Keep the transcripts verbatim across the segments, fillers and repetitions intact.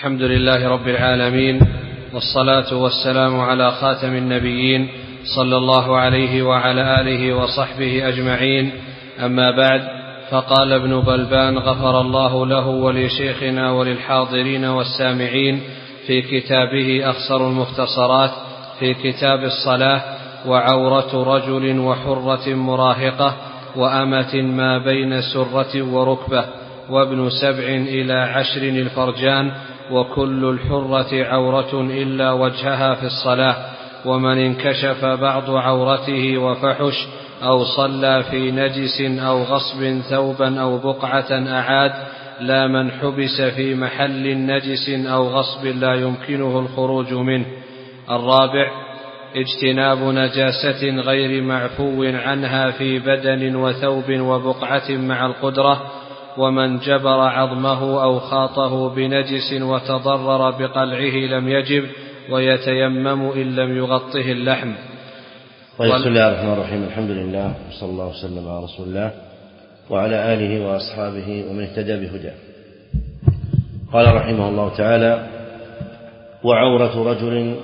الحمد لله رب العالمين، والصلاة والسلام على خاتم النبيين صلى الله عليه وعلى آله وصحبه أجمعين. أما بعد، فقال ابن بلبان غفر الله له ولشيخنا وللحاضرين والسامعين في كتابه أخصر المختصرات في كتاب الصلاة: وعورة رجل وحرة مراهقة وأمة ما بين سرة وركبة وابن سبع إلى عشر الفرجان، وكل الحرة عورة إلا وجهها في الصلاة. ومن انكشف بعض عورته وفحش أو صلى في نجس أو غصب ثوبا أو بقعة أعاد، لا من حبس في محل نجس أو غصب لا يمكنه الخروج منه. الرابع: اجتناب نجاسة غير معفو عنها في بدن وثوب وبقعة مع القدرة. ومن جبر عظمه أو خاطه بنجس وتضرر بقلعه لم يجب، ويتيمم إن لم يغطه اللحم. طيب، بسم الله الرحمن الرحيم. الحمد لله وصلى الله وسلم على رسول الله وعلى آله وأصحابه ومن اهتدى بهداه. قال رحمه الله تعالى: وعورة رجل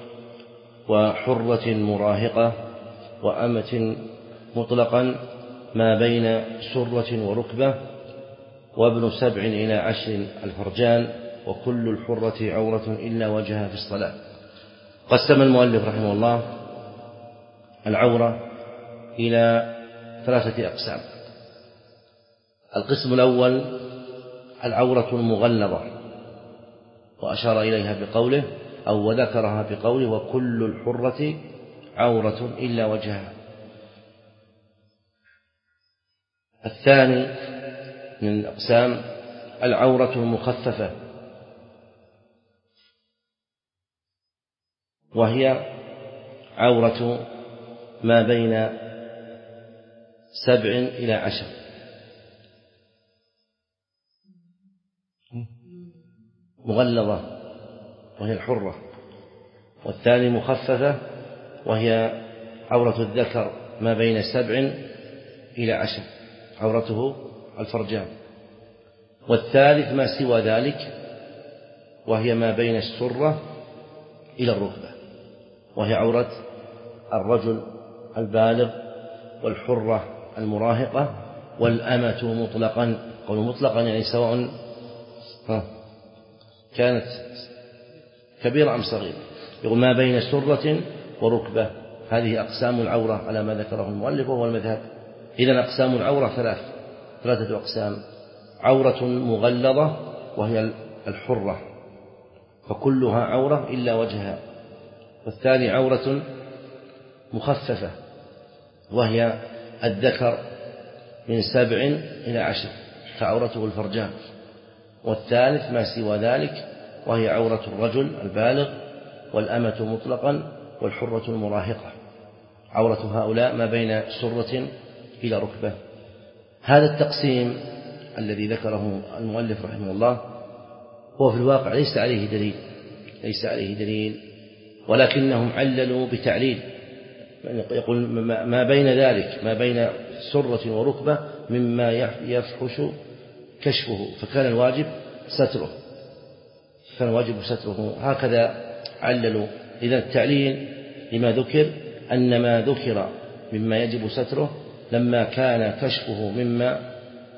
وحرة مراهقة وأمة مطلقا ما بين سرة وركبة وابن سبع إلى عشر الفرجان، وكل الحرة عورة إلا وجهها في الصلاة. قسم المؤلف رحمه الله العورة إلى ثلاثة أقسام. القسم الأول العورة المغلظة، وأشار إليها بقوله أو وذكرها بقوله: وكل الحرة عورة إلا وجهها. الثاني من الأقسام العورة المخففة، وهي عورة ما بين سبع إلى عشر. مغلظة وهي الحرة، والثاني مخففة وهي عورة الذكر ما بين سبع إلى عشر، عورته الفرجان. والثالث ما سوى ذلك، وهي ما بين السرة إلى الركبة، وهي عورة الرجل البالغ والحرة المراهقة والأمة مطلقا. قول مطلقا يعني سواء كانت كبيرة أم صغيرة، يقول ما بين سرة وركبة. هذه أقسام العورة على ما ذكره المؤلف وهو المذهب. إذن أقسام العورة ثلاث ثلاثة أقسام: عورة مغلظة وهي الحرة فكلها عورة إلا وجهها، والثاني عورة مخففة وهي الذكر من سبع إلى عشر فعورته الفرجان، والثالث ما سوى ذلك وهي عورة الرجل البالغ والأمة مطلقا والحرة المراهقة، عورة هؤلاء ما بين سرة إلى ركبة. هذا التقسيم الذي ذكره المؤلف رحمه الله هو في الواقع ليس عليه دليل ليس عليه دليل ولكنهم عللوا بتعليل، يقول ما بين ذلك ما بين سرة وركبة مما يفحش كشفه، فكان الواجب ستره كان الواجب ستره هكذا عللوا. إذا التعليل لما ذكر أن ما ذكر مما يجب ستره لما كان كشفه مما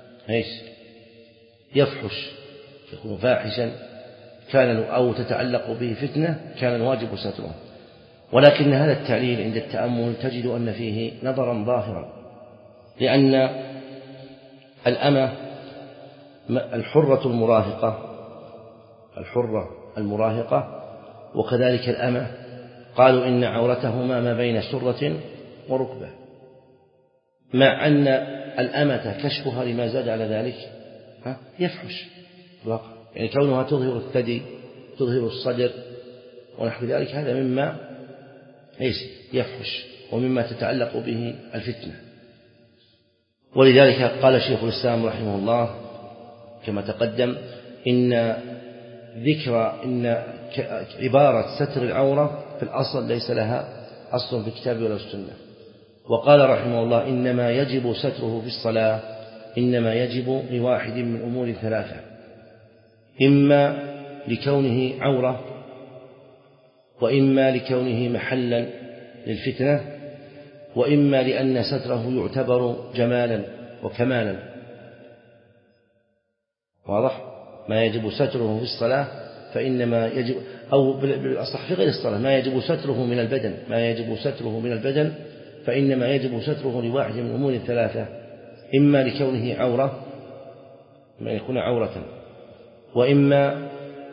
يفحش يكون فاحشا كان أو تتعلق به فتنة كان الواجب ستره. ولكن هذا التعليل عند التأمل تجد أن فيه نظرا ظاهرا، لأن الأمة الحرة المراهقة الحرة المراهقة وكذلك الأمة قالوا إن عورتهما ما بين سرة وركبة، مع أن الأمة كشفها لما زاد على ذلك يفحش الواقع، يعني كونها تظهر الثدي تظهر الصدر ونحو ذلك هذا مما يفحش ومما تتعلق به الفتنة. ولذلك قال شيخ الإسلام رحمه الله كما تقدم إن ذكر إن عبارة ستر العورة في الأصل ليس لها أصل في الكتاب ولا السنة. وقال رحمه الله إنما يجب ستره في الصلاة إنما يجب لواحد من أمور ثلاثة: إما لكونه عورة، وإما لكونه محلا للفتنة، وإما لأن ستره يعتبر جمالا وكمالا. واضح؟ ما يجب ستره في الصلاة فإنما يجب، أو بالأصح في غير الصلاة، ما يجب ستره من البدن ما يجب ستره من البدن فإنما يجب ستره لواحد من الأمور الثلاثة: إما لكونه عورة، ما يكون عورة، وإما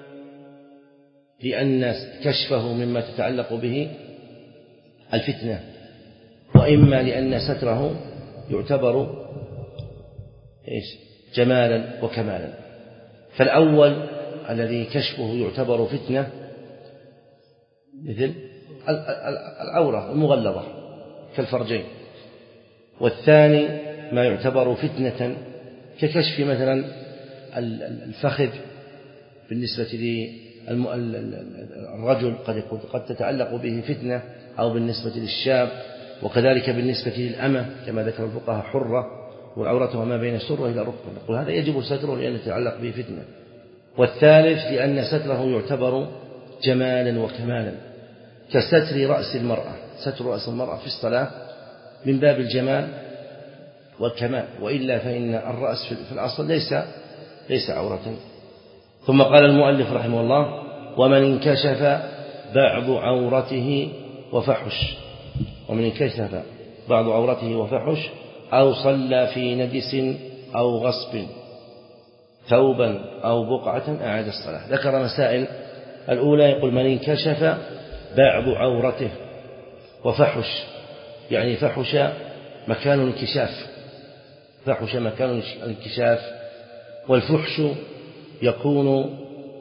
لأن كشفه مما تتعلق به الفتنة، وإما لأن ستره يعتبر إيش؟ جمالا وكمالا. فالأول الذي كشفه يعتبر فتنة مثل العورة المغلظة كالفرجين، والثاني ما يعتبر فتنة ككشف مثلا الفخذ بالنسبة للرجل قد قد تتعلق به فتنة، أو بالنسبة للشاب، وكذلك بالنسبة للأمة كما ذكر الفقهاء حرة وعورتها ما بين السرة إلى الركبة، نقول هذا يجب ستره لأن يتعلق به فتنة. والثالث لأن ستره يعتبر جمالا وكمالا كستر رأس المرأة، ستر رأس المرأة في الصلاة من باب الجمال والكمال، وإلا فإن الرأس في الأصل ليس ليس عورة. ثم قال المؤلف رحمه الله: ومن انكشف بعض عورته وفحش، ومن انكشف بعض عورته وفحش أو صلى في نجس أو غصب ثوبا أو بقعة أعاد الصلاة. ذكر مسائل. الأولى يقول: من انكشف بعض عورته وفحش، يعني فحش مكان الانكشاف، فحش مكان الانكشاف. والفحش يكون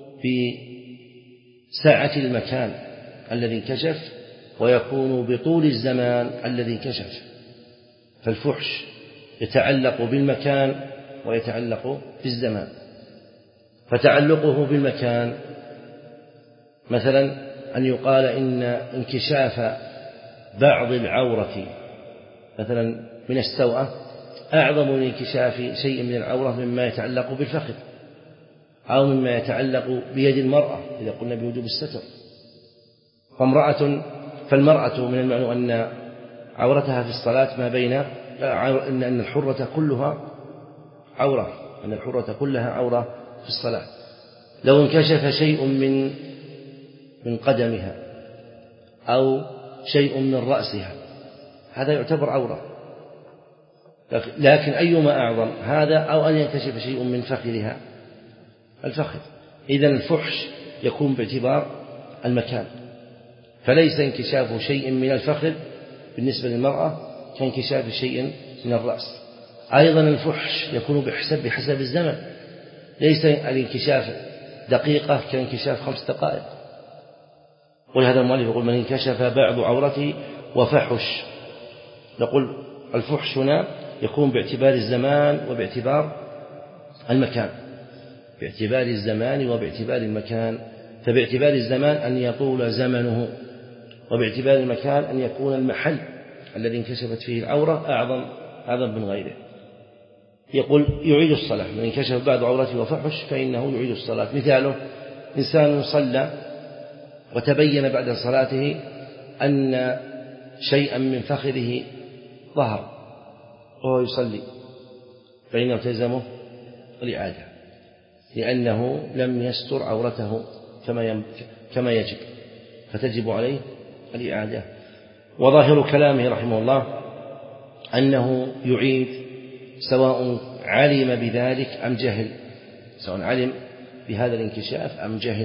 بسعة المكان الذي انكشف، ويكون بطول الزمان الذي انكشف. فالفحش يتعلق بالمكان ويتعلق بالزمان. فتعلقه بالمكان مثلا أن يقال إن انكشاف بعض العورة مثلا من السوءة أعظم من انكشاف شيء من العورة مما يتعلق بالفخذ، أو مما يتعلق بيد المرأة إذا قلنا بوجوب الستر. فامرأة فالمرأة من المعلوم أن عورتها في الصلاة ما بين أن الحرة كلها عورة، أن الحرة كلها عورة في الصلاة. لو انكشف شيء من من قدمها أو شيء من رأسها هذا يعتبر عورة، لكن أيما أعظم هذا أو أن ينكشف شيء من فخذها الفخذ. إذن الفحش يكون باعتبار المكان، فليس انكشاف شيء من الفخذ بالنسبة للمرأة كانكشاف شيء من الرأس. أيضا الفحش يكون بحسب بحسب الزمن، ليس الانكشاف دقيقة كانكشاف خمس دقائق. ولهذا المؤلف يقول: من انكشف بعض عورته وفحش. نقول الفحش هنا يكون باعتبار الزمان وباعتبار المكان، باعتبار الزمان وباعتبار المكان. فباعتبار الزمان أن يطول زمنه، وباعتبار المكان أن يكون المحل الذي انكشفت فيه العورة أعظم أعظم من غيره. يقول: يعيد الصلاة. من انكشف بعض عورته وفحش فإنه يعيد الصلاة. مثاله: إنسان صلى وتبين بعد صلاته أن شيئا من فخذه ظهر وهو يصلي، فإنه تلزمه الإعادة، لأنه لم يستر عورته كما كما يجب، فتجب عليه الإعادة. وظاهر كلامه رحمه الله أنه يعيد سواء علم بذلك أم جهل، سواء علم بهذا الانكشاف أم جهل.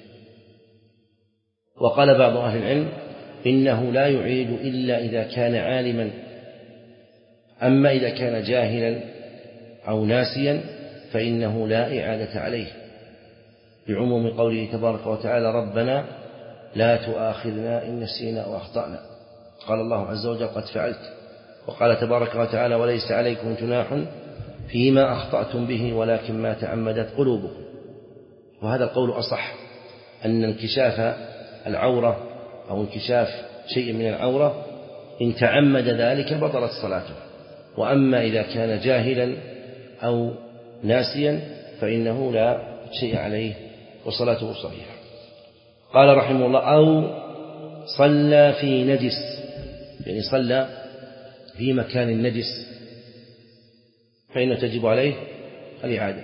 وقال بعض أهل العلم إنه لا يعيد إلا إذا كان عالما، أما إذا كان جاهلا أو ناسيا فإنه لا إعادة عليه، بعموم قوله تبارك وتعالى: ربنا لا تؤاخذنا إن نسينا أو أخطأنا. قال الله عز وجل: قد فعلت. وقال تبارك وتعالى: وليس عليكم جناح فيما أخطأتم به ولكن ما تعمدت قلوبكم. وهذا القول أصح، أن انكشاف العورة أو انكشاف شيء من العورة إن تعمد ذلك بطلت صلاته. وأما إذا كان جاهلا أو ناسيا فإنه لا شيء عليه وصلاته صحيحة. قال رحمه الله: أو صلى في نجس، يعني صلى في مكان نجس فإنه تجب عليه الإعادة.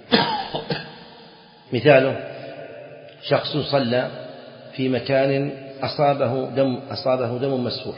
مثاله: شخص صلى في مكان أصابه دم أصابه دم مسفوح،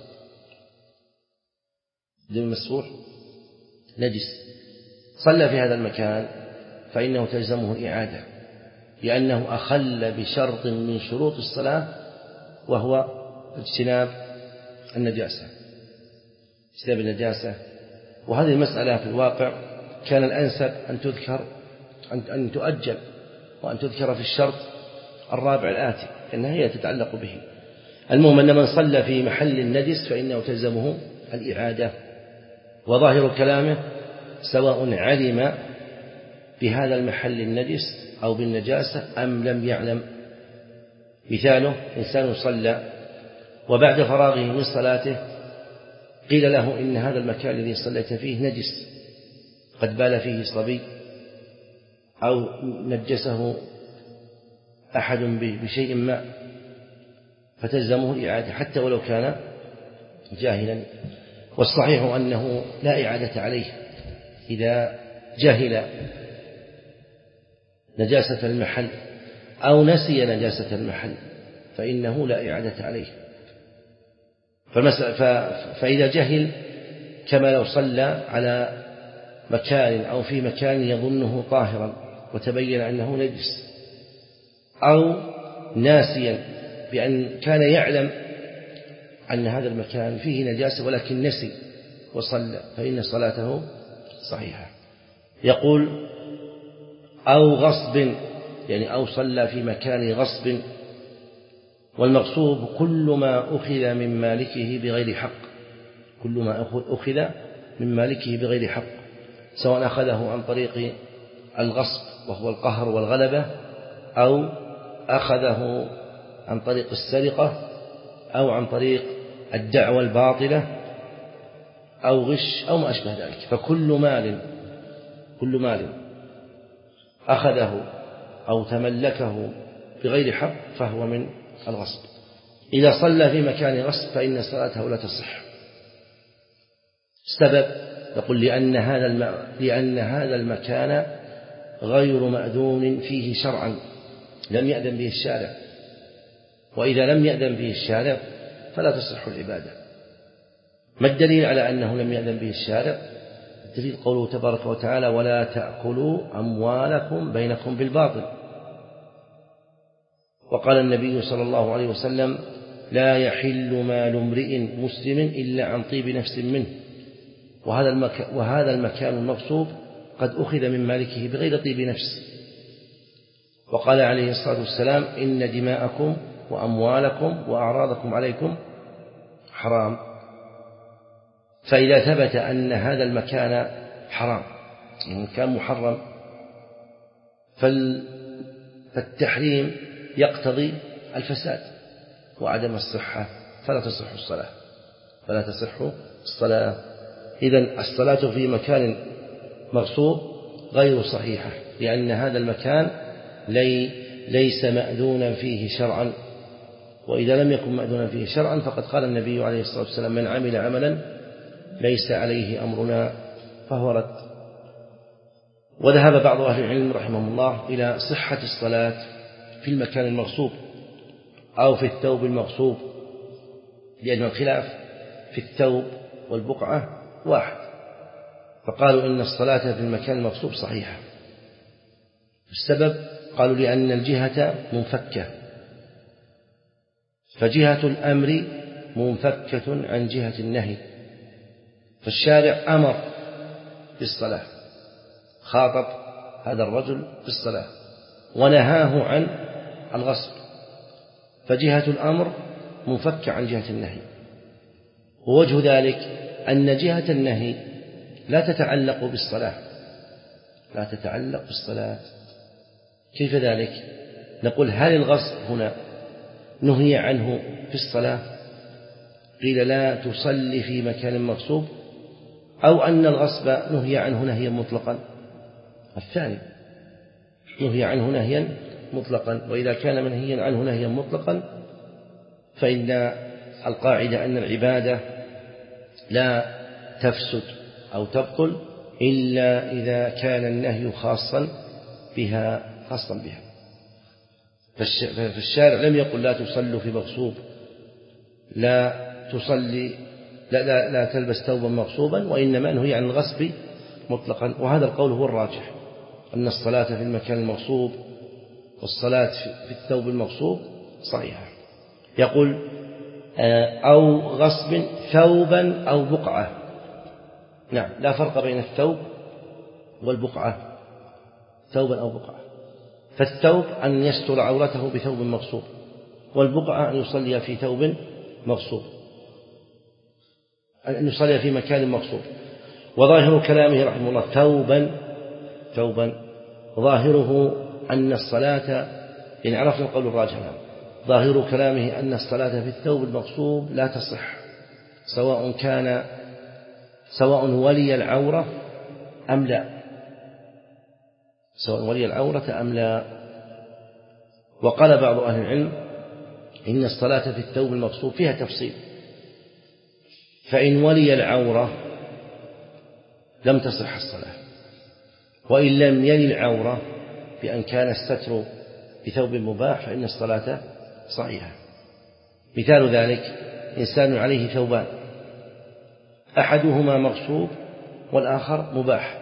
دم مسفوح نجس، صلى في هذا المكان فإنه تلزمه الإعادة، لأنه أخل بشرط من شروط الصلاة وهو اجتناب النجاسة، اجتناب النجاسة. وهذه المسألة في الواقع كان الأنسب أن تذكر أن تؤجل وأن تذكر في الشرط الرابع الآتي، لأنها هي تتعلق به. المهم أن من صلى في محل النجس فإنه تلزمه الإعادة. وظاهر كلامه: سواء علم بهذا المحل النجس أو بالنجاسة أم لم يعلم. مثاله: إنسان صلى وبعد فراغه من صلاته قيل له إن هذا المكان الذي صليت فيه نجس، قد بال فيه صبي أو نجسه أحد بشيء ما، فتلزمه الإعادة حتى ولو كان جاهلا. والصحيح أنه لا إعادة عليه إذا جهل نجاسة المحل أو نسي نجاسة المحل، فإنه لا إعادة عليه. فإذا جهل كما لو صلى على مكان أو في مكان يظنه طاهرا وتبين أنه نجس، أو ناسيا بأن كان يعلم أن هذا المكان فيه نجاسة ولكن نسي وصلى، فإن صلاته صحيحة. يقول: أو غصب، يعني أو صلى في مكان غصب، والمغصوب كل ما أخذ من مالكه بغير حق، كل ما أخذ من مالكه بغير حق، سواء أخذه عن طريق الغصب وهو القهر والغلبة، أو أخذه عن طريق السرقة، أو عن طريق الدعوة الباطلة، أو غش أو ما أشبه ذلك. فكل مال كل مال أخذه أو تملكه بغير حق فهو من الغصب. إذا صلى في مكان غصب فإن صلاته لا تصح. السبب: يقول لأن هذا الم... لأن هذا المكان غير مأذون فيه شرعا، لم يأذن به الشارع، وإذا لم يأذن به الشارع فلا تصح العبادة. ما الدليل على أنه لم يأذن به الشارع؟ الدليل قوله تبارك وتعالى: ولا تأكلوا أموالكم بينكم بالباطل. وقال النبي صلى الله عليه وسلم: لا يحل مال امرئ مسلم إلا عن طيب نفس منه. وهذا المكان, وهذا المكان المغصوب قد أخذ من مالكه بغير طيب نفس. وقال عليه الصلاة والسلام: إن دماءكم وأموالكم وأعراضكم عليكم حرام. فإذا ثبت أن هذا المكان حرام، مكان محرم، فالتحريم يقتضي الفساد وعدم الصحة، فلا تصح الصلاة فلا تصح الصلاة. إذن الصلاة في مكان مغصوب غير صحيحة، لأن هذا المكان لي ليس مأذونا فيه شرعا، وإذا لم يكن مأذونا فيه شرعا فقد قال النبي عليه الصلاة والسلام: من عمل عملا ليس عليه أمرنا فهو رد. وذهب بعض أهل العلم رحمهم الله إلى صحة الصلاة في المكان المغصوب أو في الثوب المغصوب، لأن الخلاف في الثوب والبقعة واحد، فقالوا إن الصلاة في المكان المغصوب صحيحة. السبب: قالوا لأن الجهة منفكة، فجهة الأمر منفكة عن جهة النهي، فالشارع أمر بالصلاة، خاطب هذا الرجل بالصلاة ونهاه عن الغصب، فجهة الأمر منفكة عن جهة النهي. ووجه ذلك أن جهة النهي لا تتعلق بالصلاة لا تتعلق بالصلاة كيف ذلك؟ نقول: هل الغصب هنا نهي عنه في الصلاة؟ قيل: لا تصلي في مكان مغصوب، أو أن الغصب نهي عنه نهيا مطلقا. الثاني نهي عنه نهيا مطلقا، وإذا كان منهيا عنه نهيا مطلقا فإن القاعدة أن العبادة لا تفسد أو تبطل إلا إذا كان النهي خاصا بها خاصا بها. فالشارع لم يقل لا تصلوا في مغصوب، لا تصلي لا, لا, لا تلبس ثوبا مغصوبا، وإنما نهي عن الغصب مطلقا. وهذا القول هو الراجح، أن الصلاة في المكان المغصوب والصلاة في الثوب المغصوب صحيحة. يقول أو غصب ثوبا أو بقعة. نعم، لا فرق بين الثوب والبقعة، ثوبا أو بقعة. فالثوب أن يستر عورته بثوب مغصوب، والبقعة أن يصلي في ثوب مغصوب، أن يصلي في مكان مغصوب. وظاهر كلامه رحمه الله ثوبا ثوبا ظاهره أن الصلاة، إن عرفنا القول الراجح، ظاهر كلامه أن الصلاة في الثوب المغصوب لا تصح، سواء كان سواء ولي العورة أم لا، سواء ولي العورة أم لا. وقال بعض أهل العلم إن الصلاة في الثوب المغصوب فيها تفصيل، فإن ولي العورة لم تصح الصلاة، وإن لم يلي العورة بأن كان الستر بثوب مباح فإن الصلاة صحيحة. مثال ذلك إنسان عليه ثوبان، أحدهما مغصوب والآخر مباح،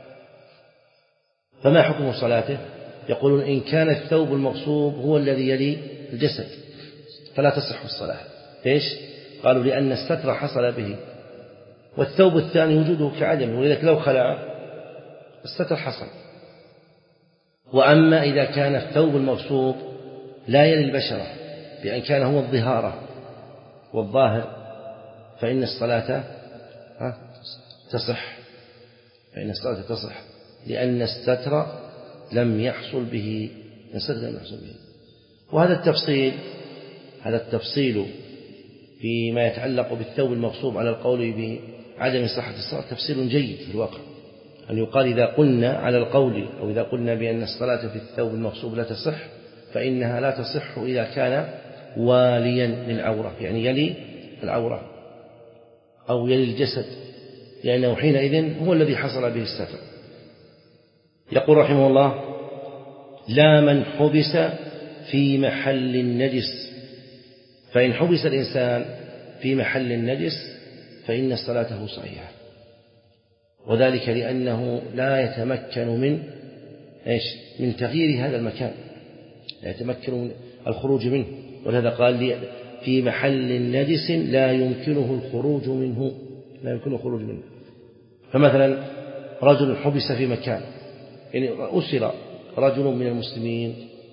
فما حكم صلاته؟ يقولون إن كان الثوب المغصوب هو الذي يلي الجسد فلا تصح الصلاة. ليش؟ قالوا لأن الستر حصل به، والثوب الثاني وجوده كعدم، ولذلك لو خلع الستر حصل. وأما إذا كان الثوب المغصوب لا يلي البشرة بأن كان هو الظهارة والظاهر فإن الصلاة تصح، فإن الصلاة تصح لأن الستر لم يحصل به، الستر لم يحصل به. وهذا التفصيل هذا التفصيل فيما يتعلق بالثوب المغصوب على القول بعدم صحة الصلاة تفصيل جيد في الواقع، أن يقال إذا قلنا على القول أو إذا قلنا بأن الصلاة في الثوب المغصوب لا تصح فإنها لا تصح إذا كان واليا للعورة، يعني يلي العورة أو يلي الجسد، لأنه حينئذ هو الذي حصل به الستر. يقول رحمه الله لا من حبس في محل النجس، فإن حبس الإنسان في محل النجس فإن صلاته صحيحة، وذلك لأنه لا يتمكن من إيش؟ من تغيير هذا المكان، لا يتمكن من الخروج منه، ولهذا قال لي في محل نجس لا يمكنه الخروج منه، لا يمكنه الخروج منه. فمثلا رجل حبس في مكان، يعني أسر رجل من المسلمين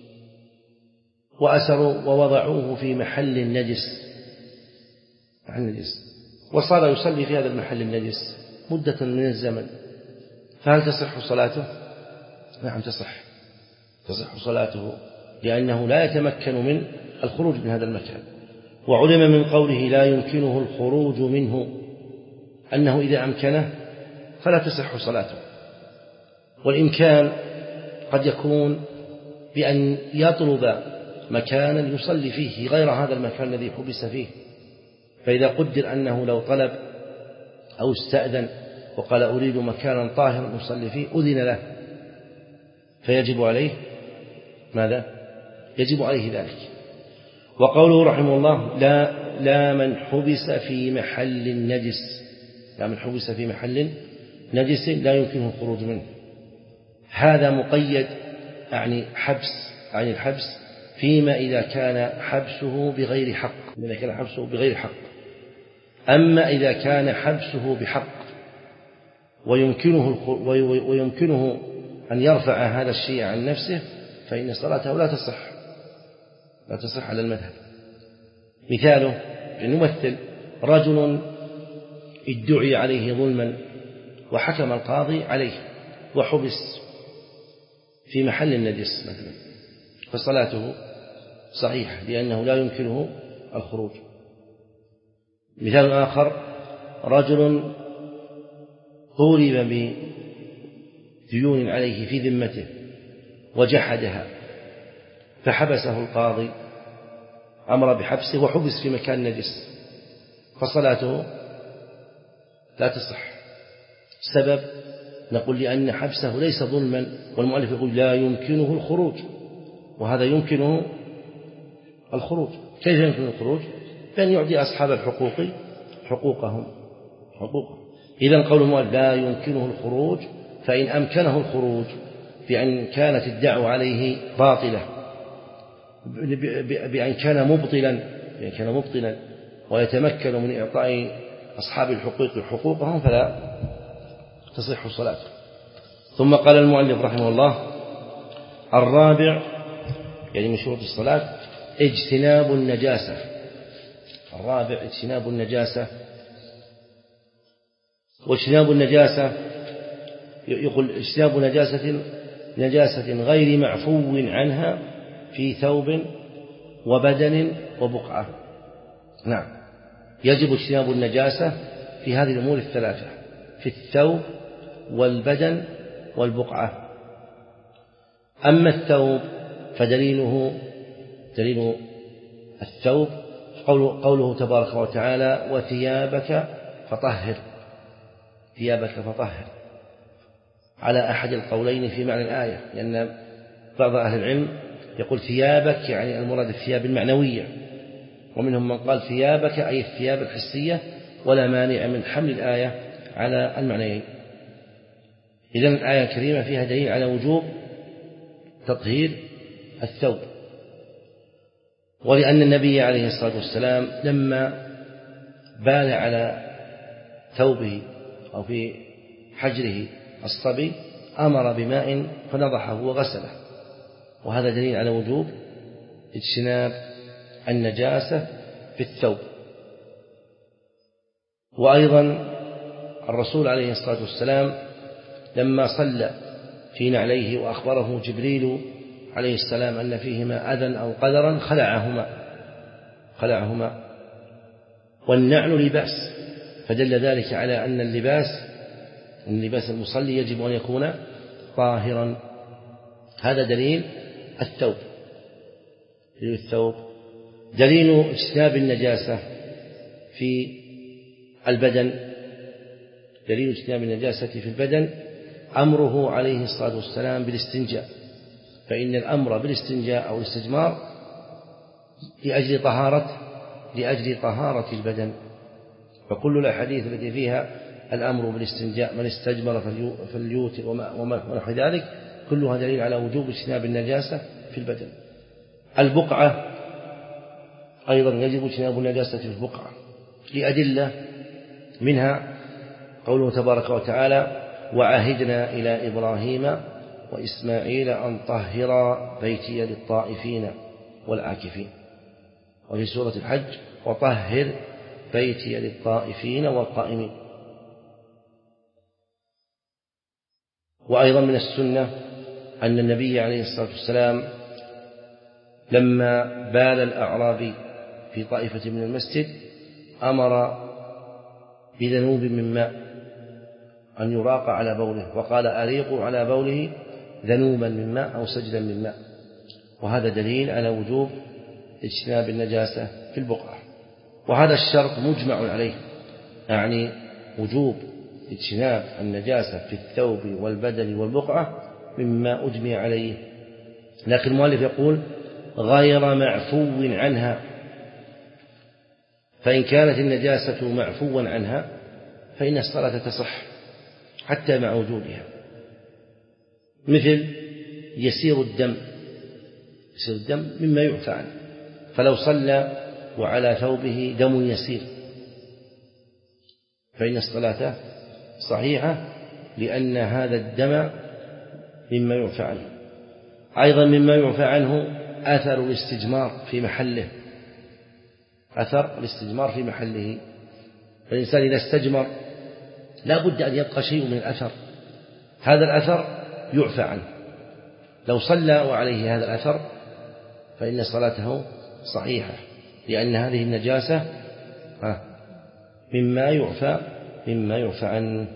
وأسروا ووضعوه في محل النجس، محل النجس، وصار يصلي في هذا المحل النجس مدة من الزمن، فهل تصح صلاته؟ نعم تصح، تصح صلاته لأنه لا يتمكن من الخروج من هذا المكان. وعلم من قوله لا يمكنه الخروج منه أنه إذا أمكنه فلا تصح صلاته. والإمكان قد يكون بأن يطلب مكانا يصلي فيه غير هذا المكان الذي حبس فيه، فإذا قدر أنه لو طلب أو استأذن وقال أريد مكانا طاهرا أصلي فيه أذن له، فيجب عليه ماذا؟ يجب عليه ذلك. وقوله رحمه الله لا, لا من حبس في محل النجس، لا من حبس في محل نجس لا يمكنه الخروج منه، هذا مقيد يعني حبس عن الحبس فيما إذا كان حبسه بغير حق، إذا كان حبسه بغير حق. أما إذا كان حبسه بحق ويمكنه, ويمكنه أن يرفع هذا الشيء عن نفسه فإن صلاته لا تصح، لا تصح على المذهب. مثاله نمثل رجل ادعي عليه ظلما وحكم القاضي عليه وحبس في محل النجس مثلا، فصلاته صحيحة لأنه لا يمكنه الخروج. مثال آخر رجل طولب بديون عليه في ذمته وجحدها فحبسه القاضي، أمر بحبسه وحبس في مكان نجس، فصلاته لا تصح. السبب نقول لأن حبسه ليس ظلما، والمؤلف يقول لا يمكنه الخروج، وهذا يمكنه الخروج. كيف يمكن الخروج؟ بأن يعطي أصحاب الحقوق حقوقهم حقوقهم إذن قول المؤلف لا يمكنه الخروج، فإن أمكنه الخروج بأن كانت الدعوة عليه باطلة، بأن كان مبطلا بأن كان مبطلا ويتمكن من إعطاء أصحاب الحقوق حقوقهم، فلا تصح صلاته. ثم قال المؤلف رحمه الله: الرابع، يعني من شروط الصلاة اجتناب النجاسة. الرابع اجتناب النجاسة. واجتناب النجاسة يقول اجتناب نجاسة نجاسة غير معفو عنها في ثوب وبدن وبقعة. نعم، يجب اجتناب النجاسة في هذه الأمور الثلاثة: في الثوب والبدن والبقعة. أما الثوب فدليله دليل الثوب قوله تبارك وتعالى: وثيابك فطهر. ثيابك فطهر على أحد القولين في معنى الآية، لأن بعض أهل العلم يقول ثيابك يعني المراد الثياب المعنوية، ومنهم من قال ثيابك أي الثياب الحسية، ولا مانع من حمل الآية على المعنيين. إذن الآية الكريمة فيها دليل على وجوب تطهير الثوب، ولأن النبي عليه الصلاة والسلام لما بال على ثوبه أو في حجره الصبي أمر بماء فنضحه وغسله، وهذا دليل على وجوب اجتناب النجاسة في الثوب. وأيضا الرسول عليه الصلاة والسلام لما صلى في نعليه وأخبره جبريل عليه السلام أن فيهما أذى أو قدرا خلعهما خلعهما والنعل لباس، فدل ذلك على أن اللباس أن لباس المصلي يجب أن يكون طاهرا. هذا دليل الثوب. دليل الثوب. دليل اجتناب النجاسة في البدن. دليل اجتناب النجاسة في البدن أمره عليه الصلاة والسلام بالاستنجاء، فإن الأمر بالاستنجاء أو الاستجمار لأجل طهارة لأجل طهارة البدن. فكل الأحاديث التي فيها الأمر بالاستنجاء من استجمر فليوتر ونحو ذلك كلها دليل على وجوب اجتناب النجاسة في البدن. البقعة أيضا يجب اجتناب النجاسة في البقعة لأدلة، منها قوله تبارك وتعالى: وعهدنا إلى إبراهيم وإسماعيل أن طهرا بيتي للطائفين والعاكفين. وفي سورة الحج: وطهر بيتي للطائفين والقائمين. وأيضا من السنة أن النبي عليه الصلاة والسلام لما بال الأعرابي في طائفة من المسجد أمر بذنوب من ماء أن يراق على بوله، وقال: أريقوا على بوله ذنوبا من ماء أو سجلا من ماء. وهذا دليل على وجوب اجتناب النجاسة في البقعة. وهذا الشرط مجمع عليه، يعني وجوب اجتناب النجاسة في الثوب والبدن والبقعة مما أجمع عليه. لكن المؤلف يقول: غير معفو عنها، فإن كانت النجاسة معفوا عنها فإن الصلاة تصح حتى مع وجودها، مثل يسير الدم. يسير الدم مما يعفى عنه، فلو صلى وعلى ثوبه دم يسير فإن الصلاة صحيحة، لأن هذا الدم مما يعفى عنه. أيضا مما يعفى عنه أثر الاستجمار في محله. أثر الاستجمار في محله، فالإنسان إذا استجمر لا بد أن يبقى شيء من الأثر، هذا الأثر يعفى عنه. لو صلى وعليه هذا الأثر فإن صلاته صحيحة، لأن هذه النجاسة مما يعفى مما يعفى عنه.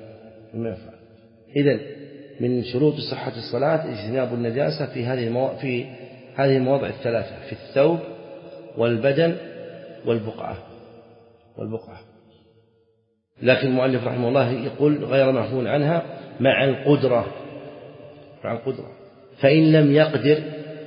إذن من شروط صحة الصلاة اجتناب النجاسة في هذه المو... في هذه المواضع الثلاثة في الثوب والبدن والبقعة والبقعة لكن المؤلف رحمه الله يقول غير معفو عنها مع القدرة مع القدرة فإن لم يقدر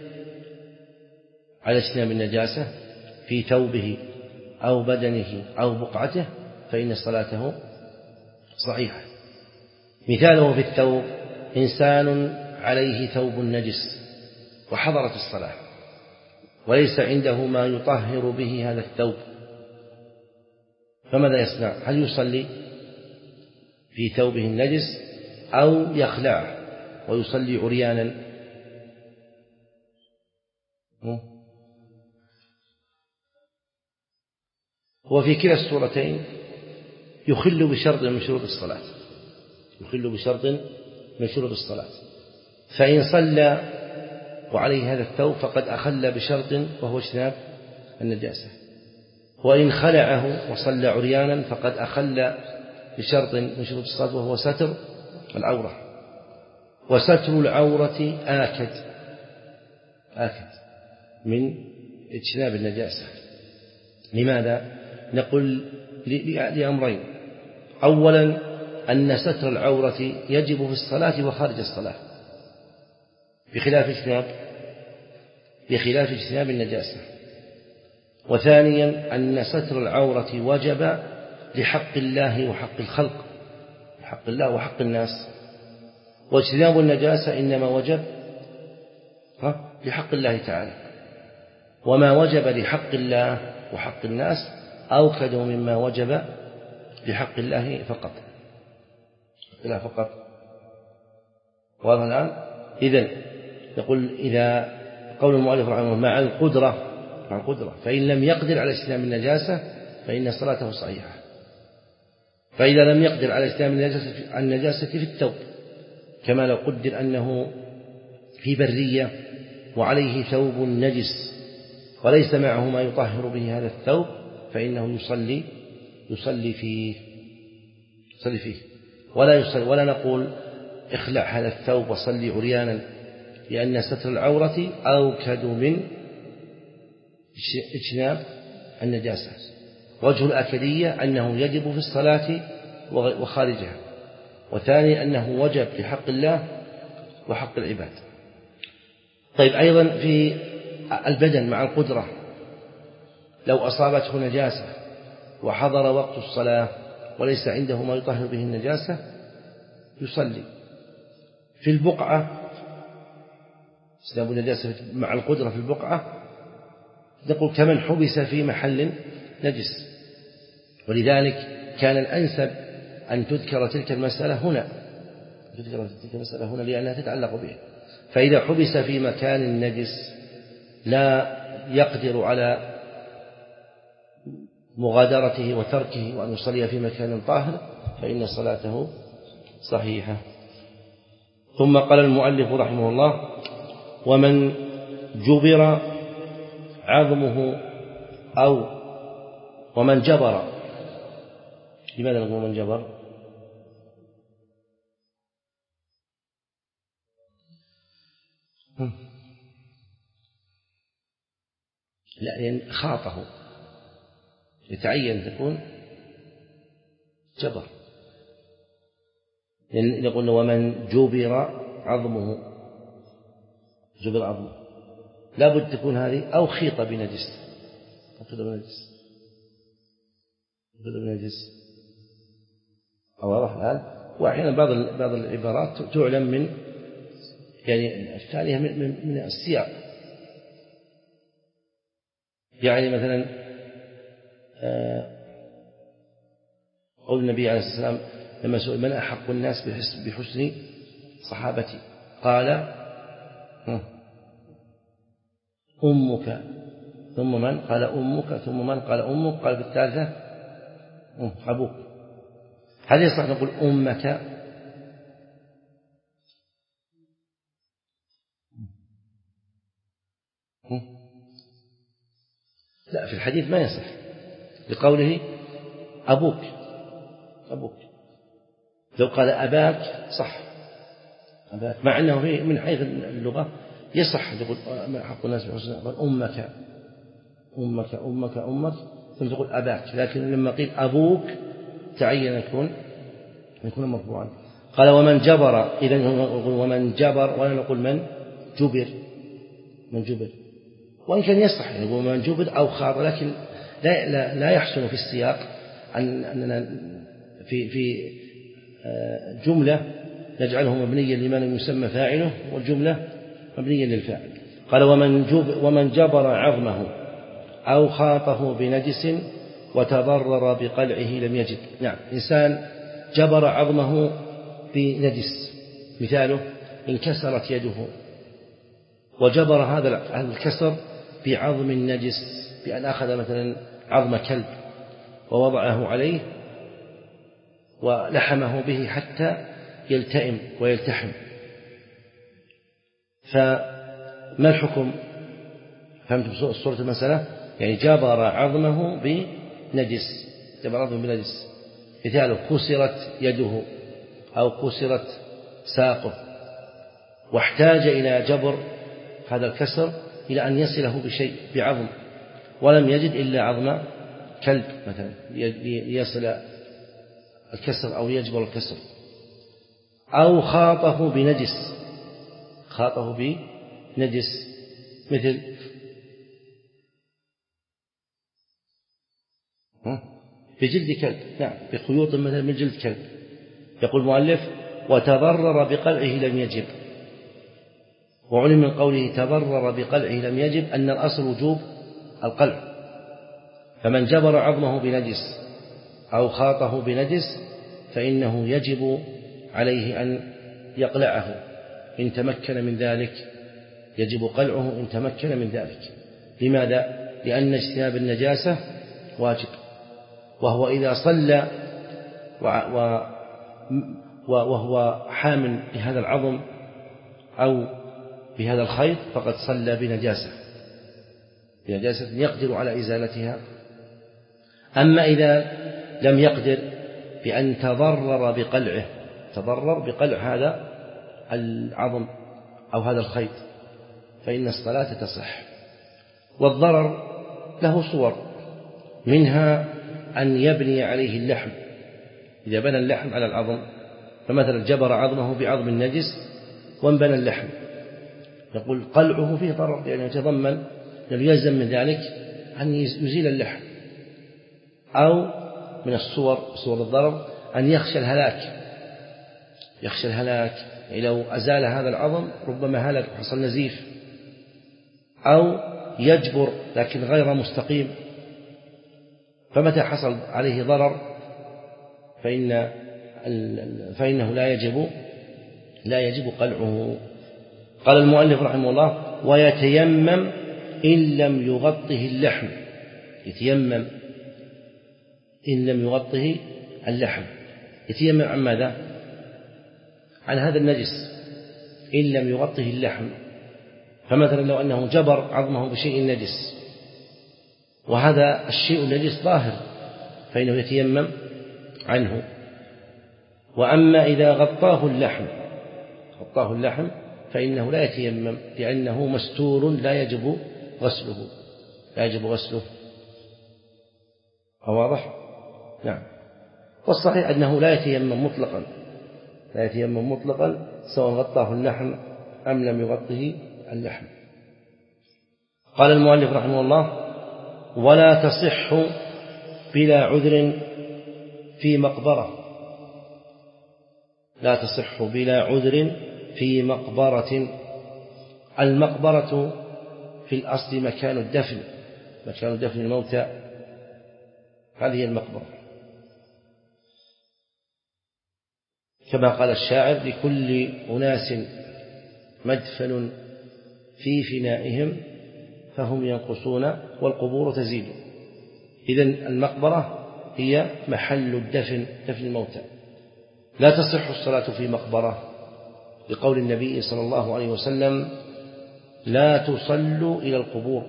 على اجتناب النجاسة في ثوبه أو بدنه أو بقعته فإن صلاته صحيحة. مثاله في الثوب إنسان عليه ثوب نجس وحضرت الصلاة وليس عنده ما يطهر به هذا الثوب فماذا يصنع؟ هل يصلي في ثوبه النجس أو يخلعه ويصلي عريانا؟ وفي كلا الصورتين يخل بشرط من شروط الصلاة يخل بشرط من شروط الصلاة فإن صلى وعليه هذا الثوب فقد أخل بشرط وهو اجتناب النجاسة وإن خلعه وصلى عريانا فقد أخل بشرط من شروط الصلاة وهو ستر العورة وستر العورة آكد آكد من اجتناب النجاسة. لماذا؟ نقول لأمرين. أولا أن ستر العورة يجب في الصلاة وخارج الصلاة بخلاف اجتناب بخلاف اجتناب النجاسة. وثانيا أن ستر العورة وجب لحق الله وحق الخلق لحق الله وحق الناس واجتناب النجاسة إنما وجب لحق الله تعالى وما وجب لحق الله وحق الناس أوكد مما وجب لحق الله فقط لا فقط. واضح الآن؟ إذن يقول إذا قول المؤلف رحمه الله مع القدرة مع القدرة فإن لم يقدر على اجتناب النجاسة فإن صلاته صحيحة. فإذا لم يقدر على اجتناب النجاسة النجاسة في الثوب كما لو قدر أنه في برية وعليه ثوب نجس وليس معه ما يطهر به هذا الثوب فإنه يصلي يصلي فيه يصلي فيه ولا يصلي ولا نقول اخلع هذا الثوب وصلي عريانا لأن ستر العورة أوكد من اجتناب النجاسة. وجه الأكدية أنه يجب في الصلاة وخارجها وثاني أنه وجب في حق الله وحق العباد. طيب أيضا في البدن مع القدرة لو أصابته نجاسة وحضر وقت الصلاة وليس عنده ما يطهر به النجاسة يصلي. في البقعة اجتناب النجاسة مع القدرة في البقعة نقول كمن حبس في محل نجس ولذلك كان الأنسب أن تذكر تلك المسألة هنا تذكر تلك المسألة هنا لأنها تتعلق به. فإذا حبس في مكان نجس لا يقدر على مغادرته وتركه وأن يصلي في مكان طاهر فإن صلاته صحيحة. ثم قال المؤلف رحمه الله ومن جبر عظمه أو ومن جبر. لماذا نقول من جبر؟ لا لأن خاطه يتعين تكون جبر لأن قلنا ومن جبر عظمه جبر عظمه لا بد تكون هذه أو خيط بنجس أو خيط بنجس خيط بنجس أو واضح الآن. وأحيانا بعض بعض العبارات تعلم من يعني الثانية من, من, من السياق. يعني مثلا قول النبي عليه الصلاة والسلام لما سئل من أحق الناس بحسن صحابتي قال أمك ثم من قال أمك ثم من قال أمك قال في الثالثة أبوك. هل يصح نقول أمك؟ لا في الحديث ما يصح لقوله أبوك أبوك. لو قال أباك صح أباك مع أنه من حيث اللغة يصح تقول حق الناس بحسن قال أمك أمك أمك أمك ثم تقول أباك، لكن لما قيل أبوك تعين يكون يكون مرفوعا. قال ومن جبر، إذن ومن جبر، ولا نقول من جبر، من جبر، وإن كان يصح نقول من جبر أو خاض، لكن لا, لا, لا يحسن في السياق أن أننا في في جملة نجعله مبنيا لما لم يسمى فاعله، والجملة مبنيا للفاعل. قال ومن جبر, ومن جبر عظمه أو خاطه بنجس وتضرر بقلعه لم يجب. نعم، إنسان جبر عظمه بنجس، مثاله انكسرت يده، وجبر هذا الكسر بعظم النجس، بأن أخذ مثلا عظم كلب ووضعه عليه ولحمه به حتى يلتئم ويلتحم، فما الحكم؟ فهمتم صورة المسألة؟ يعني جبر عظمه بنجس، جبر عظمه بنجس، مثاله كسرت يده أو كسرت ساقه، واحتاج إلى جبر هذا الكسر إلى أن يصله بشيء بعظم، ولم يجد إلا عظم كلب مثلا ليصل الكسر أو يجبر الكسر. أو خاطه بنجس، خاطه بنجس مثل بجلد كلب، نعم، بخيوط مثلا من جلد كلب. يقول المؤلف وتضرر بقلعه لم يجب، وعلم من قوله تضرر بقلعه لم يجب أن الأصل وجوب القلع، فمن جبر عظمه بنجس أو خاطه بنجس فإنه يجب عليه أن يقلعه إن تمكن من ذلك، يجب قلعه إن تمكن من ذلك. لماذا؟ لأن اجتناب النجاسة واجب، وهو إذا صلى وهو حامل بهذا العظم أو بهذا الخيط فقد صلى بنجاسة، بنجاسة يقدر على إزالتها. أما إذا لم يقدر بأن تضرر بقلعه، تضرر بقلع هذا العظم أو هذا الخيط، فإن الصلاة تصح. والضرر له صور، منها أن يبني عليه اللحم، إذا بنى اللحم على العظم، فمثلا جبر عظمه بعظم النجس وانبنى اللحم، يقول قلعه فيه ضرر، لأنه يتضمن يلزم من ذلك أن يزيل اللحم. أو من الصور صور الضرر أن يخشى الهلاك، يخشى الهلاك، يعني لو أزال هذا العظم ربما هلك وحصل نزيف. أو يجبر لكن غير مستقيم، فمتى حصل عليه ضرر فإن فإنه لا يجب لا يجب قلعه. قال المؤلف رحمه الله ويتيمم إن لم يغطه اللحم، يتيمم إن لم يغطه اللحم، يتيمم عن ماذا؟ عن هذا النجس إن لم يغطه اللحم. فمثلا لو أنه جبر عظمه بشيء نجس وهذا الشيء النجس ظاهر فإنه يتيمم عنه. وأما إذا غطاه اللحم غطاه اللحم فإنه لا يتيمم، لأنه مستور لا يجب غسله، لا يجب غسله. واضح؟ نعم. والصحيح أنه لا يتيمم مطلقا، لا يتيمم مطلقا سواء غطاه اللحم أم لم يغطه اللحم. قال المؤلف رحمه الله ولا تصح بلا عذر في مقبرة، لا تصح بلا عذر في مقبرة. المقبرة في الأصل مكان الدفن، مكان دفن الموتى، هذه المقبرة. كما قال الشاعر لكل أناس مدفن في فنائهم فهم ينقصون والقبور تزيد. إذن المقبرة هي محل الدفن، دفن الموتى. لا تصح الصلاة في مقبرة لقول النبي صلى الله عليه وسلم لا تصلوا إلى القبور،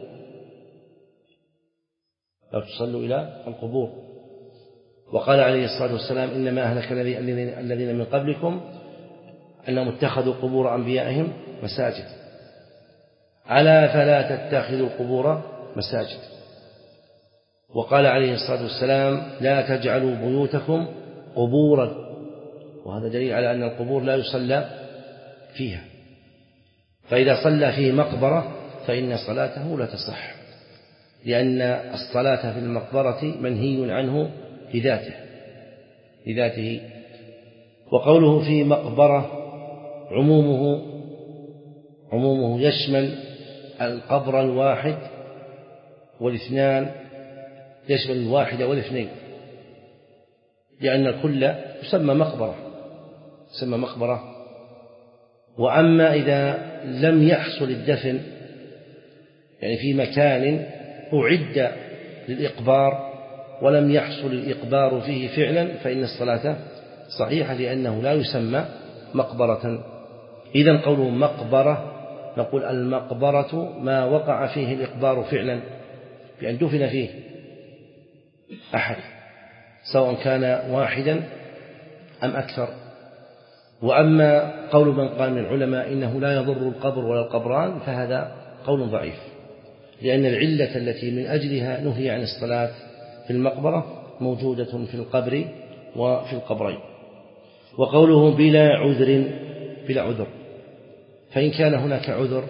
لا تصلوا إلى القبور. وقال عليه الصلاة والسلام إنما أهلك الذين من قبلكم أنهم اتخذوا قبور أنبيائهم مساجد. ألا فلا تتخذوا القبور مساجد. وقال عليه الصلاة والسلام لا تجعلوا بيوتكم قبورا، وهذا دليل على أن القبور لا يصلى فيها، فإذا صلى فيه مقبرة فإن صلاته لا تصح، لأن الصلاة في المقبرة منهي عنه لذاته لذاته وقوله في مقبرة عمومه عمومه يشمل القبر الواحد والاثنان، يشمل الواحد والاثنين، لأن الكل يسمى مقبرة يسمى مقبرة. وأما إذا لم يحصل الدفن، يعني في مكان أعد للإقبار ولم يحصل الإقبار فيه فعلا، فإن الصلاة صحيحة، لأنه لا يسمى مقبرة. إذن قوله مقبرة نقول المقبرة ما وقع فيه الإقبار فعلا، بأن دفن فيه أحد، سواء كان واحدا أم أكثر. وأما قول من قال من العلماء إنه لا يضر القبر ولا القبران، فهذا قول ضعيف، لأن العلة التي من أجلها نهي عن الصلاة في المقبرة موجودة في القبر وفي القبرين. وقوله بلا عذر بلا عذر، فإن كان هناك عذر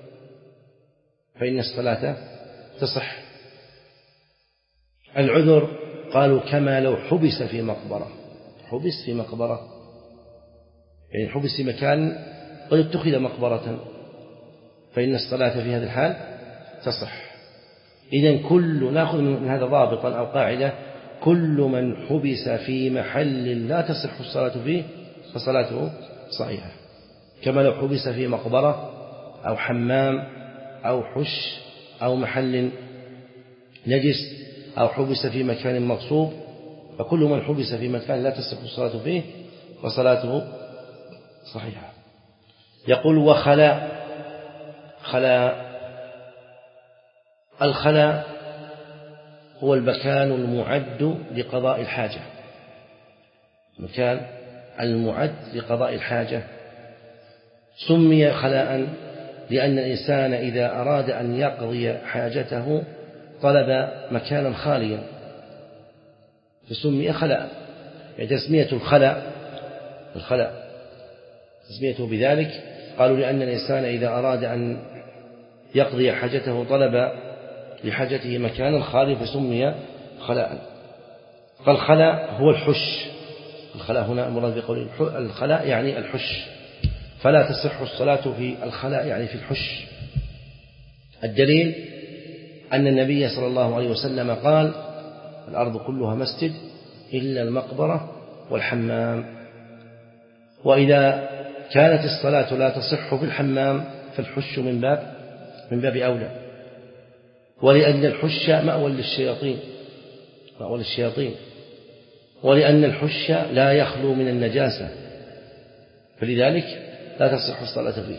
فإن الصلاة تصح. العذر قالوا كما لو حبس في مقبرة حبس في مقبرة يعني حبس في مكان قد اتخذ مقبرة، فإن الصلاة في هذا الحال تصح. إذن كل نأخذ من هذا ضابطا أو قاعدة: كل من حبس في محل لا تصح الصلاة فيه فصلاته صحيحة، كما لو حبس في مقبرة أو حمام أو حش أو محل نجس أو حبس في مكان مغصوب، فكل من حبس في مكان لا تصح الصلاة فيه فصلاته صحيحة. يقول وخلاء خلاء الخلاء هو المكان المعد لقضاء الحاجة مكان المعد لقضاء الحاجة سمي خلاء لأن الإنسان إذا أراد أن يقضي حاجته طلب مكانا خاليا فسمي خلاء. يعني تسمية الخلاء الخلاء تسميته بذلك قالوا لأن الإنسان إذا أراد أن يقضي حاجته طلب لحاجته مكانا خاليا فسمي خلاء. فالخلاء هو الحش، الخلاء هنا المراد بقول الخلاء يعني الحش، فلا تصح الصلاة في الخلاء يعني في الحش. الدليل أن النبي صلى الله عليه وسلم قال: الأرض كلها مسجد إلا المقبرة والحمام. وإذا كانت الصلاة لا تصح في الحمام فالحش من باب من باب أولى، ولأن الحش مأوى للشياطين مأوى للشياطين ولأن الحش لا يخلو من النجاسة، فلذلك لا تصح الصلاة فيه.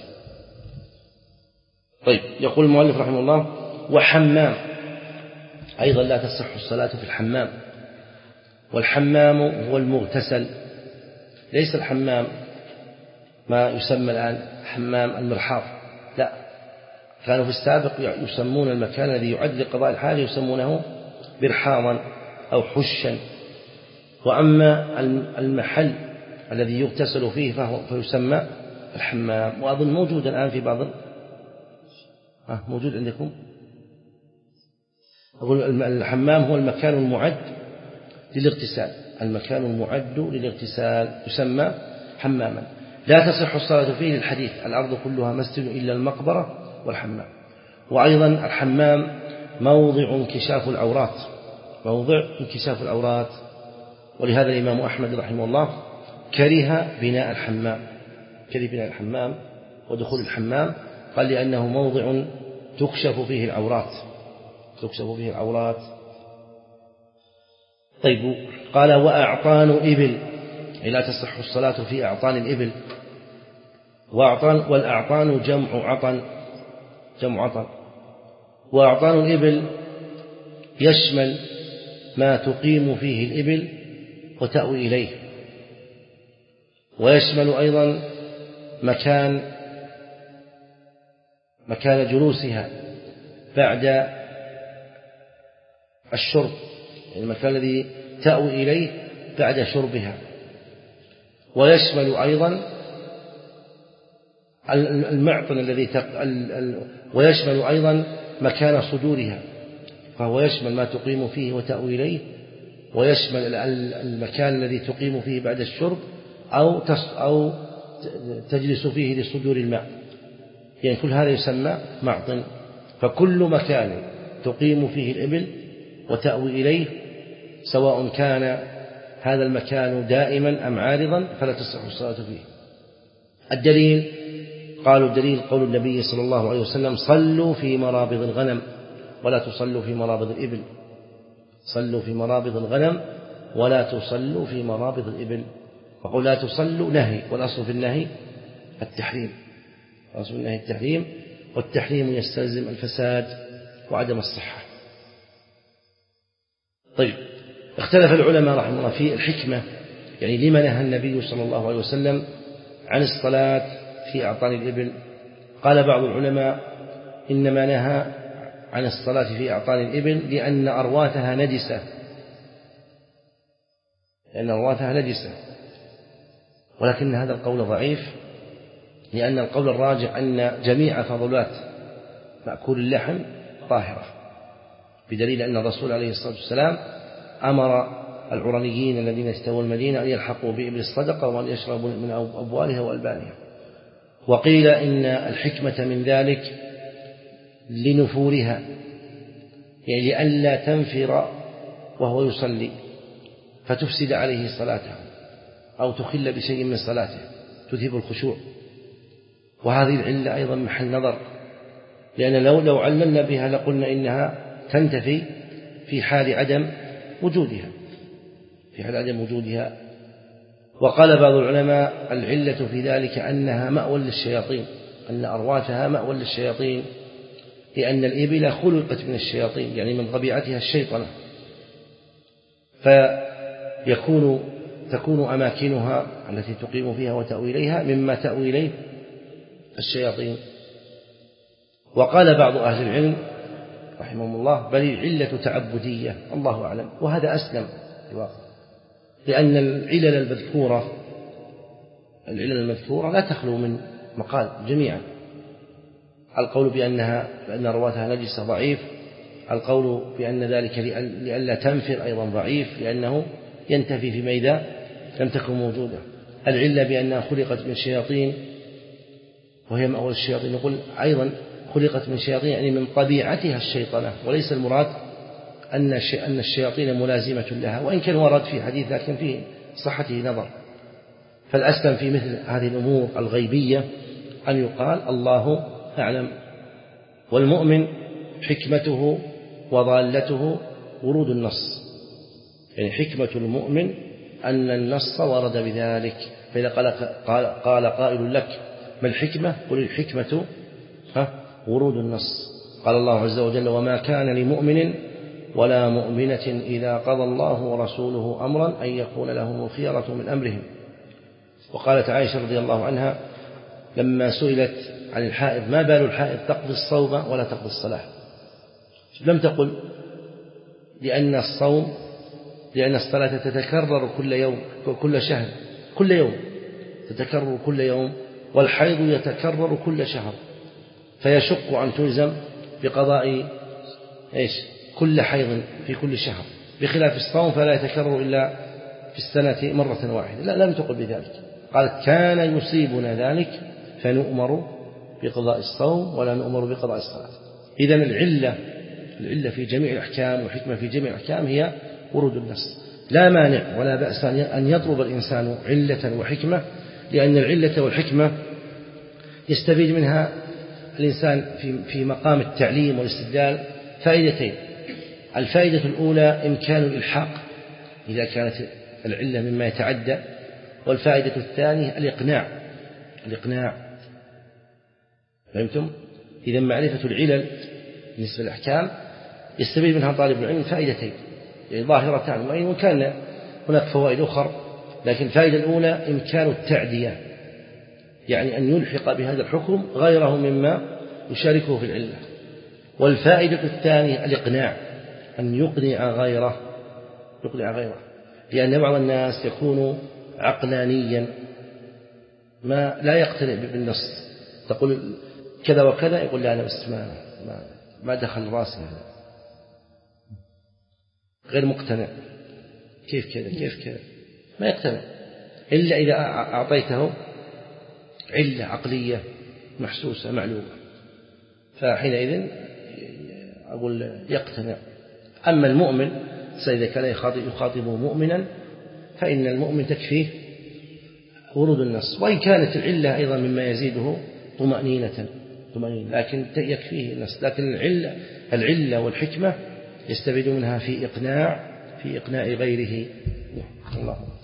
طيب، يقول المؤلف رحمه الله: وحمام أيضا لا تصح الصلاة في الحمام. والحمام هو المغتسل، ليس الحمام ما يسمى الآن حمام المرحاض، لا، كانوا في السابق يسمون المكان الذي يعد لقضاء الحاجة يسمونه برحاضا أو حشا. وأما المحل الذي يغتسل فيه فهو فيسمى الحمام. وأظن موجود الآن في بعض آه موجود عندكم. أقول الحمام هو المكان المعد للاغتسال المكان المعد للاغتسال يسمى حماما. لا تصح الصلاة فيه للحديث: الأرض كلها مسجد إلا المقبرة والحمام. وأيضا الحمام موضع انكشاف العورات موضع انكشاف العورات ولهذا الإمام أحمد رحمه الله كره بناء الحمام كره بناء الحمام ودخول الحمام، قال لأنه موضع تكشف فيه العورات تكشف فيه العورات. طيب، قال: وأعطان إبل، أي لا تصح الصلاة في أعطان الإبل. وأعطان والأعطان جمع عطن جمع عطن وأعطان الإبل يشمل ما تقيم فيه الإبل وتأوي إليه، ويشمل أيضا مكان مكان جلوسها بعد الشرب، المكان الذي تأوي إليه بعد شربها. ويشمل أيضا المعطن الذي تق... ويشمل أيضا مكان صدورها، فهو يشمل ما تقيم فيه وتأوي إليه، ويشمل المكان الذي تقيم فيه بعد الشرب أو أو تجلس فيه لصدور الماء، يعني كل هذا يسمى معطن. فكل مكان تقيم فيه الإبل وتأوي إليه سواء كان هذا المكان دائما أم عارضا فلا تصح الصلاة فيه. الدليل قالوا الدليل قول النبي صلى الله عليه وسلم: صلوا في مرابض الغنم ولا تصلوا في مرابض الإبل. صلوا في مرابض الغنم ولا تصلوا في مرابض الإبل. فقل لا تصلوا نهي، والأصل في النهي التحريم، الأصل في النهي التحريم، والتحريم يستلزم الفساد وعدم الصحة. طيب، اختلف العلماء رحمه الله في الحكمة، يعني لما نهى النبي صلى الله عليه وسلم عن الصلاة في أعطان الإبل. قال بعض العلماء إنما نهى عن الصلاة في أعطان الإبل لأن أرواثها نجسة، لأن أرواثها نجسة، ولكن هذا القول ضعيف، لأن القول الراجح أن جميع فضلات مأكول اللحم طاهرة، بدليل أن الرسول عليه الصلاة والسلام أمر العرنيين الذين استووا المدينة أن يلحقوا بإبل الصدقة وأن يشربوا من أبوالها وألبانها. وقيل إن الحكمة من ذلك لنفورها، يعني لئلا تنفر وهو يصلي فتفسد عليه صلاته أو تخل بشيء من صلاته تذهب الخشوع. وهذه العلة أيضا محل نظر، لأن لو لو عللنا بها لقلنا إنها تنتفي في حال عدم وجودها، في حال عدم وجودها. وقال بعض العلماء العلة في ذلك أنها مأوى للشياطين، أن أرواثها مأوى للشياطين، لأن الإبل خلقت من الشياطين، يعني من طبيعتها الشيطنة، فيكون تكون أماكنها التي تقيم فيها وتأوي إليها مما تأوي إليه الشياطين. وقال بعض أهل العلم رحمهم الله بل العلة تعبدية، الله أعلم، وهذا أسلم الواقع، لأن العلل المذكورة العلل المذكورة لا تخلو من مقال جميعا. القول بأنها بأن رواتها نجسة ضعيف، القول بأن ذلك لئلا تنفر أيضا ضعيف، لأنه ينتفي فيما إذا لم تكن موجودة. العلة بأنها خلقت من شياطين وهي مأوى الشياطين، نقول أيضا خلقت من شياطين يعني من طبيعتها الشيطنة، وليس المراد أن أن الشياطين ملازمة لها، وإن كان ورد في حديث لكن في صحته نظر. فالأسلم في مثل هذه الأمور الغيبية أن يقال الله أعلم. والمؤمن حكمته وضالته ورود النص، يعني حكمة المؤمن أن النص ورد بذلك. فإذا قال قال قائل لك ما الحكمة؟ قل الحكمة ورود النص. قال الله عز وجل وما كان لمؤمن ولا مؤمنة إذا قضى الله ورسوله أمرا أن يكون لهم الخيرة من أمرهم. وقالت عائشة رضي الله عنها لما سئلت عن الحائض ما بال الحائض تقضي الصوم ولا تقضي الصلاة، لم تقل لأن الصوم لأن الصلاة تتكرر كل يوم كل شهر كل يوم تتكرر كل يوم، والحيض يتكرر كل شهر، فيشق أن تلزم بقضاء إيش كل حيض في كل شهر، بخلاف الصوم فلا يتكرر إلا في السنة مرة واحدة. لا، لم تقل بذلك، قالت كان يصيبنا ذلك فنؤمر بقضاء الصوم ولا نؤمر بقضاء الصلاة. إذن العلة العلة في جميع الأحكام والحكمة في جميع الأحكام هي ورود النص. لا مانع ولا بأس أن يطلب الإنسان علة وحكمة، لأن العلة والحكمة يستفيد منها الإنسان في في مقام التعليم والاستدلال فائدتين. الفائدة الأولى إمكان الإلحاق إذا كانت العلة مما يتعدى، والفائدة الثانية الإقناع الإقناع فهمتم؟ إذا معرفة العلل بالنسبة للأحكام يستفيد منها طالب العلم فائدتين يعني ظاهرتان، وإن كان هناك فوائد أخرى، لكن الفائدة الأولى إمكان التعدية، يعني أن يلحق بهذا الحكم غيره مما يشاركه في العلة. والفائدة الثانية الإقناع، أن يقنع غيره يقنع غيره لأن بعض الناس يكون عقلانيا ما لا يقتنع بالنص، تقول كذا وكذا يقول لا أنا بس ما, ما, ما دخل راسي، غير مقتنع، كيف كذا كيف كذا ما يقتنع إلا إذا أعطيته علة عقلية محسوسة معلومة، فحينئذ أقول يقتنع. أما المؤمن إذا كان يخاطب مؤمنا فإن المؤمن تكفيه ورود النص، وإن كانت العلة أيضا مما يزيده طمأنينة طمأنينة لكن يكفيه النص. لكن العلة, العلة والحكمة يستفيد منها في إقناع في إقناع غيره. الله